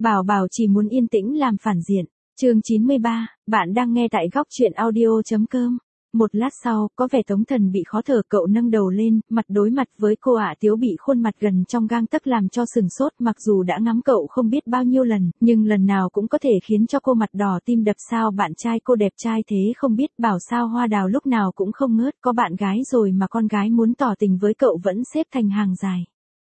Bảo Bảo chỉ muốn yên tĩnh làm phản diện. Chương 93, bạn đang nghe tại góc truyện audio.com. Một lát sau, có vẻ Tống Thần bị khó thở, cậu nâng đầu lên, mặt đối mặt với cô ả Tiếu bị khuôn mặt gần trong gang tấc làm cho sừng sốt, mặc dù đã ngắm cậu không biết bao nhiêu lần, nhưng lần nào cũng có thể khiến cho cô mặt đỏ tim đập. Sao bạn trai cô đẹp trai thế không biết, bảo sao Hoa Đào lúc nào cũng không ngớt, có bạn gái rồi mà con gái muốn tỏ tình với cậu vẫn xếp thành hàng dài.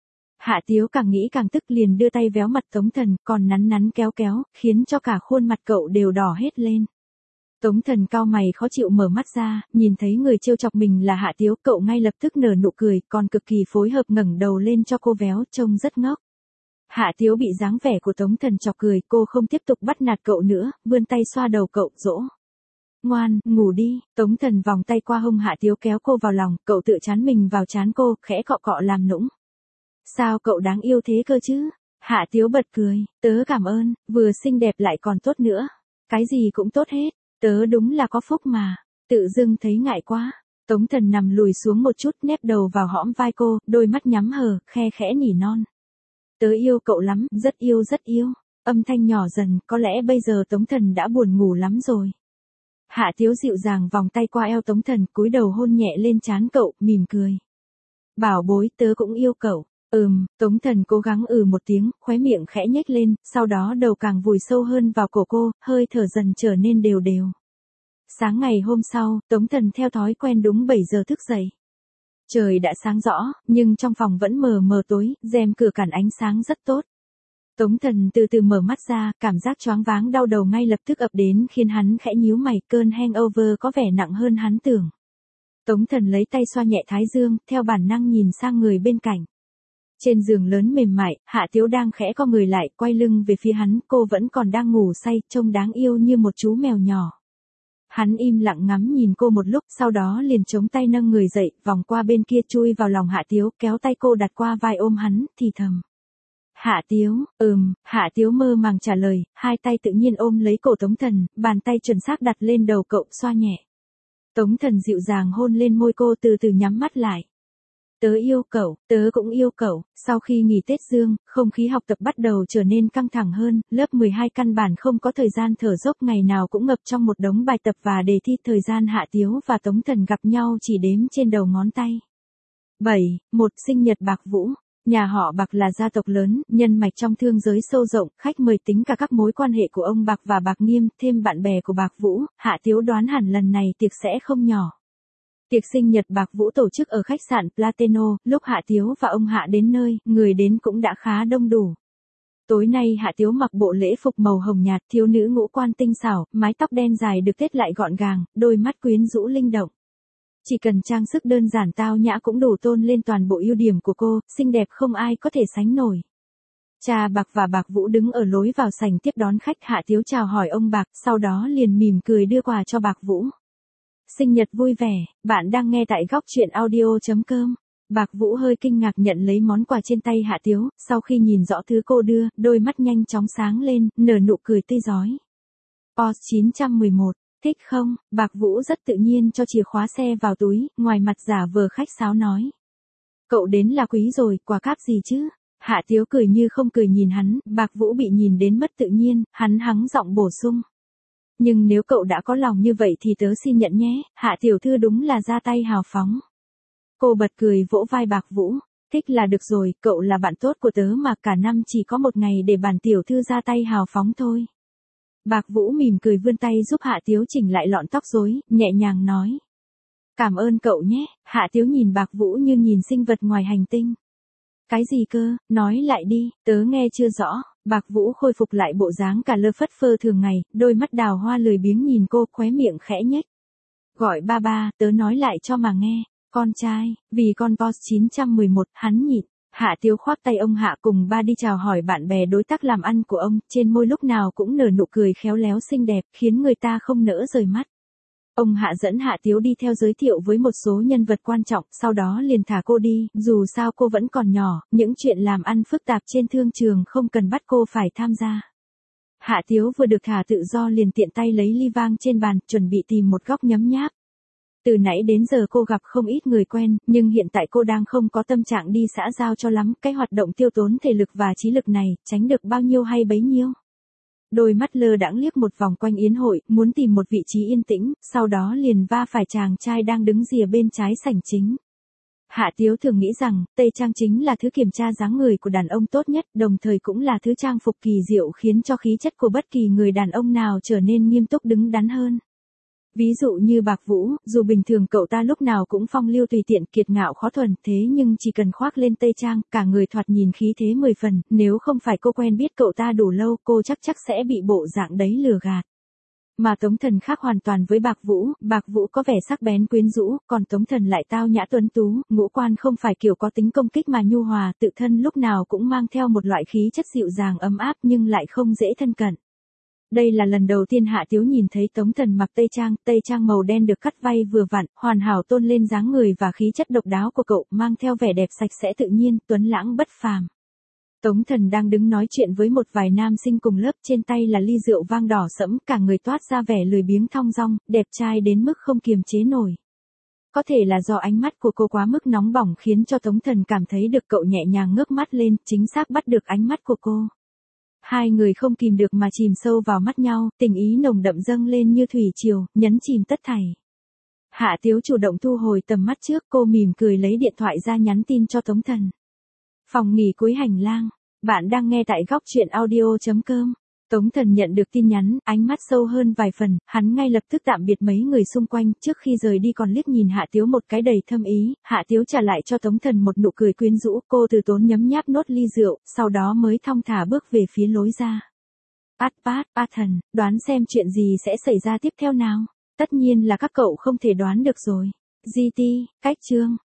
Hạ Tiếu càng nghĩ càng tức, liền đưa tay véo mặt Tống Thần, còn nắn nắn kéo kéo, khiến cho cả khuôn mặt cậu đều đỏ hết lên. Tống Thần cau mày khó chịu mở mắt ra, nhìn thấy người trêu chọc mình là Hạ Tiếu, cậu ngay lập tức nở nụ cười, còn cực kỳ phối hợp ngẩng đầu lên cho cô véo, trông rất ngốc. Hạ Tiếu bị dáng vẻ của Tống Thần chọc cười, cô không tiếp tục bắt nạt cậu nữa, vươn tay xoa đầu cậu, dỗ. Ngoan, ngủ đi. Tống Thần vòng tay qua hông Hạ Tiếu kéo cô vào lòng, cậu tự trán mình vào trán cô, khẽ cọ cọ làm nũng. Sao cậu đáng yêu thế cơ chứ? Hạ Tiếu bật cười, tớ cảm ơn, vừa xinh đẹp lại còn tốt nữa. Cái gì cũng tốt hết, tớ đúng là có phúc mà. Tự dưng thấy ngại quá. Tống Thần nằm lùi xuống một chút, nép đầu vào hõm vai cô, đôi mắt nhắm hờ, khe khẽ nỉ non. Tớ yêu cậu lắm, rất yêu rất yêu. Âm thanh nhỏ dần, có lẽ bây giờ Tống Thần đã buồn ngủ lắm rồi. Hạ Tiếu dịu dàng vòng tay qua eo Tống Thần, cúi đầu hôn nhẹ lên trán cậu, mỉm cười. Bảo bối, tớ cũng yêu cậu. Tống Thần cố gắng một tiếng, khóe miệng khẽ nhếch lên, sau đó đầu càng vùi sâu hơn vào cổ cô, hơi thở dần trở nên đều đều. Sáng ngày hôm sau, Tống Thần theo thói quen đúng 7 giờ thức dậy. Trời đã sáng rõ, nhưng trong phòng vẫn mờ mờ tối, rèm cửa cản ánh sáng rất tốt. Tống Thần từ từ mở mắt ra, cảm giác choáng váng đau đầu ngay lập tức ập đến khiến hắn khẽ nhíu mày, cơn hangover có vẻ nặng hơn hắn tưởng. Tống Thần lấy tay xoa nhẹ thái dương, theo bản năng nhìn sang người bên cạnh. Trên giường lớn mềm mại, Hạ Tiếu đang khẽ co người lại, quay lưng về phía hắn, cô vẫn còn đang ngủ say, trông đáng yêu như một chú mèo nhỏ. Hắn im lặng ngắm nhìn cô một lúc, sau đó liền chống tay nâng người dậy, vòng qua bên kia chui vào lòng Hạ Tiếu, kéo tay cô đặt qua vai ôm hắn, thì thầm. Hạ Tiếu, Hạ Tiếu mơ màng trả lời, hai tay tự nhiên ôm lấy cổ Tống Thần, bàn tay chuẩn xác đặt lên đầu cậu, xoa nhẹ. Tống Thần dịu dàng hôn lên môi cô, từ từ nhắm mắt lại. Tớ yêu cậu, tớ cũng yêu cậu. Sau khi nghỉ Tết Dương, không khí học tập bắt đầu trở nên căng thẳng hơn, lớp 12 căn bản không có thời gian thở dốc, ngày nào cũng ngập trong một đống bài tập và đề thi. Thời gian Hạ Tiếu và Tống Thần gặp nhau chỉ đếm trên đầu ngón tay. 1. Sinh nhật Bạc Vũ. Nhà họ Bạc là gia tộc lớn, nhân mạch trong thương giới sâu rộng, khách mời tính cả các mối quan hệ của ông Bạc và Bạc Nghiêm, thêm bạn bè của Bạc Vũ, Hạ Tiếu đoán hẳn lần này tiệc sẽ không nhỏ. Tiệc sinh nhật Bạc Vũ tổ chức ở khách sạn Platino, lúc Hạ Tiếu và ông Hạ đến nơi, người đến cũng đã khá đông đủ. Tối nay Hạ Tiếu mặc bộ lễ phục màu hồng nhạt, thiếu nữ ngũ quan tinh xảo, mái tóc đen dài được tết lại gọn gàng, đôi mắt quyến rũ linh động. Chỉ cần trang sức đơn giản tao nhã cũng đủ tôn lên toàn bộ ưu điểm của cô, xinh đẹp không ai có thể sánh nổi. Cha Bạc và Bạc Vũ đứng ở lối vào sảnh tiếp đón khách, Hạ Tiếu chào hỏi ông Bạc, sau đó liền mỉm cười đưa quà cho Bạc Vũ. Sinh nhật vui vẻ, bạn đang nghe tại góc truyện audio.com. Bạc Vũ hơi kinh ngạc nhận lấy món quà trên tay Hạ Tiếu, sau khi nhìn rõ thứ cô đưa, đôi mắt nhanh chóng sáng lên, nở nụ cười tươi rói. Porsche 911, thích không? Bạc Vũ rất tự nhiên cho chìa khóa xe vào túi, ngoài mặt giả vờ khách sáo nói. Cậu đến là quý rồi, quà cáp gì chứ? Hạ Tiếu cười như không cười nhìn hắn, Bạc Vũ bị nhìn đến mất tự nhiên, hắn hắng giọng bổ sung. Nhưng nếu cậu đã có lòng như vậy thì tớ xin nhận nhé, Hạ tiểu thư đúng là ra tay hào phóng. Cô bật cười vỗ vai Bạc Vũ, thích là được rồi, cậu là bạn tốt của tớ mà, cả năm chỉ có một ngày để bản tiểu thư ra tay hào phóng thôi. Bạc Vũ mỉm cười vươn tay giúp Hạ Tiếu chỉnh lại lọn tóc rối, nhẹ nhàng nói. Cảm ơn cậu nhé, Hạ Tiếu nhìn Bạc Vũ như nhìn sinh vật ngoài hành tinh. Cái gì cơ, nói lại đi, tớ nghe chưa rõ. Bạc Vũ khôi phục lại bộ dáng cả lơ phất phơ thường ngày, đôi mắt đào hoa lười biếng nhìn cô, khóe miệng khẽ nhếch. Gọi ba, tớ nói lại cho mà nghe, con trai, vì con Porsche 911, hắn nhịn. Hạ Tiếu khoác tay ông Hạ cùng ba đi chào hỏi bạn bè đối tác làm ăn của ông, trên môi lúc nào cũng nở nụ cười khéo léo xinh đẹp, khiến người ta không nỡ rời mắt. Ông Hạ dẫn Hạ Tiếu đi theo giới thiệu với một số nhân vật quan trọng, sau đó liền thả cô đi, dù sao cô vẫn còn nhỏ, những chuyện làm ăn phức tạp trên thương trường không cần bắt cô phải tham gia. Hạ Tiếu vừa được thả tự do liền tiện tay lấy ly vang trên bàn, chuẩn bị tìm một góc nhấm nháp. Từ nãy đến giờ cô gặp không ít người quen, nhưng hiện tại cô đang không có tâm trạng đi xã giao cho lắm, cái hoạt động tiêu tốn thể lực và trí lực này, tránh được bao nhiêu hay bấy nhiêu. Đôi mắt lơ đãng liếc một vòng quanh yến hội, muốn tìm một vị trí yên tĩnh, sau đó liền va phải chàng trai đang đứng rìa bên trái sảnh chính. Hạ Tiếu thường nghĩ rằng, tây trang chính là thứ kiểm tra dáng người của đàn ông tốt nhất, đồng thời cũng là thứ trang phục kỳ diệu khiến cho khí chất của bất kỳ người đàn ông nào trở nên nghiêm túc đứng đắn hơn. Ví dụ như Bạc Vũ, dù bình thường cậu ta lúc nào cũng phong lưu tùy tiện kiệt ngạo khó thuần, thế nhưng chỉ cần khoác lên tây trang, cả người thoạt nhìn khí thế 10 phần, nếu không phải cô quen biết cậu ta đủ lâu, cô chắc sẽ bị bộ dạng đấy lừa gạt. Mà Tống Thần khác hoàn toàn với Bạc Vũ có vẻ sắc bén quyến rũ, còn Tống Thần lại tao nhã tuấn tú, ngũ quan không phải kiểu có tính công kích mà nhu hòa, tự thân lúc nào cũng mang theo một loại khí chất dịu dàng ấm áp nhưng lại không dễ thân cận. Đây là lần đầu tiên Hạ Tiếu nhìn thấy Tống Thần mặc tây trang màu đen được cắt vai vừa vặn, hoàn hảo tôn lên dáng người và khí chất độc đáo của cậu, mang theo vẻ đẹp sạch sẽ tự nhiên, tuấn lãng bất phàm. Tống Thần đang đứng nói chuyện với một vài nam sinh cùng lớp, trên tay là ly rượu vang đỏ sẫm, cả người toát ra vẻ lười biếng thong dong, đẹp trai đến mức không kiềm chế nổi. Có thể là do ánh mắt của cô quá mức nóng bỏng khiến cho Tống Thần cảm thấy được cậu nhẹ nhàng ngước mắt lên, chính xác bắt được ánh mắt của cô. Hai người không kìm được mà chìm sâu vào mắt nhau, tình ý nồng đậm dâng lên như thủy triều, nhấn chìm tất thảy. Hạ Tiếu chủ động thu hồi tầm mắt trước, cô mỉm cười lấy điện thoại ra nhắn tin cho Tống Thần. Phòng nghỉ cuối hành lang. Bạn đang nghe tại góc truyện audio.com. Tống Thần nhận được tin nhắn, ánh mắt sâu hơn vài phần, hắn ngay lập tức tạm biệt mấy người xung quanh, trước khi rời đi còn liếc nhìn Hạ Tiếu một cái đầy thâm ý, Hạ Tiếu trả lại cho Tống Thần một nụ cười quyến rũ, cô từ tốn nhấm nháp nốt ly rượu, sau đó mới thong thả bước về phía lối ra. Thần, đoán xem chuyện gì sẽ xảy ra tiếp theo nào? Tất nhiên là các cậu không thể đoán được rồi. GT, cách chương.